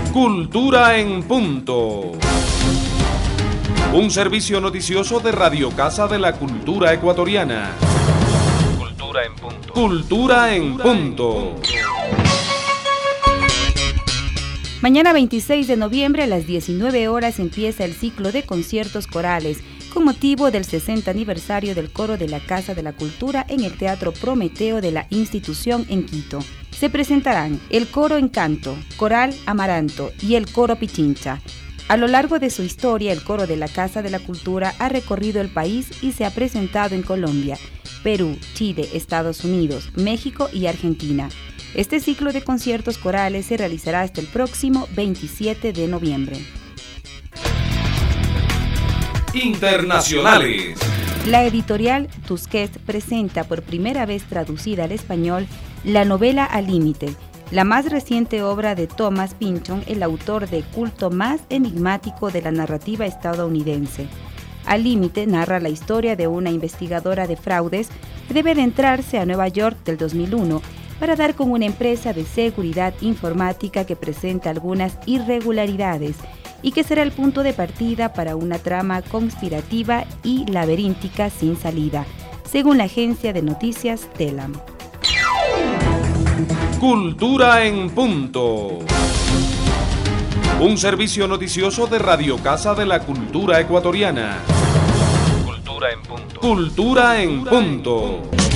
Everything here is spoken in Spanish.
Cultura en Punto. Un servicio noticioso de Radio Casa de la Cultura Ecuatoriana. Cultura en Punto. Cultura en Punto. Mañana 26 de noviembre a las 19 horas empieza el ciclo de conciertos corales con motivo del 60 aniversario del Coro de la Casa de la Cultura en el Teatro Prometeo de la institución en Quito. Se presentarán el Coro Encanto, Coral Amaranto y el Coro Pichincha. A lo largo de su historia, el Coro de la Casa de la Cultura ha recorrido el país y se ha presentado en Colombia, Perú, Chile, Estados Unidos, México y Argentina. Este ciclo de conciertos corales se realizará hasta el próximo 27 de noviembre. Internacionales. La editorial Tusquets presenta por primera vez traducida al español la novela Al Límite, la más reciente obra de Thomas Pynchon, el autor de culto más enigmático de la narrativa estadounidense. Al Límite narra la historia de una investigadora de fraudes que debe adentrarse a Nueva York del 2001 para dar con una empresa de seguridad informática que presenta algunas irregularidades y que será el punto de partida para una trama conspirativa y laberíntica sin salida, según la agencia de noticias Telam. Cultura en Punto. Un servicio noticioso de Radio Casa de la Cultura Ecuatoriana. Cultura en Punto. Cultura en Punto.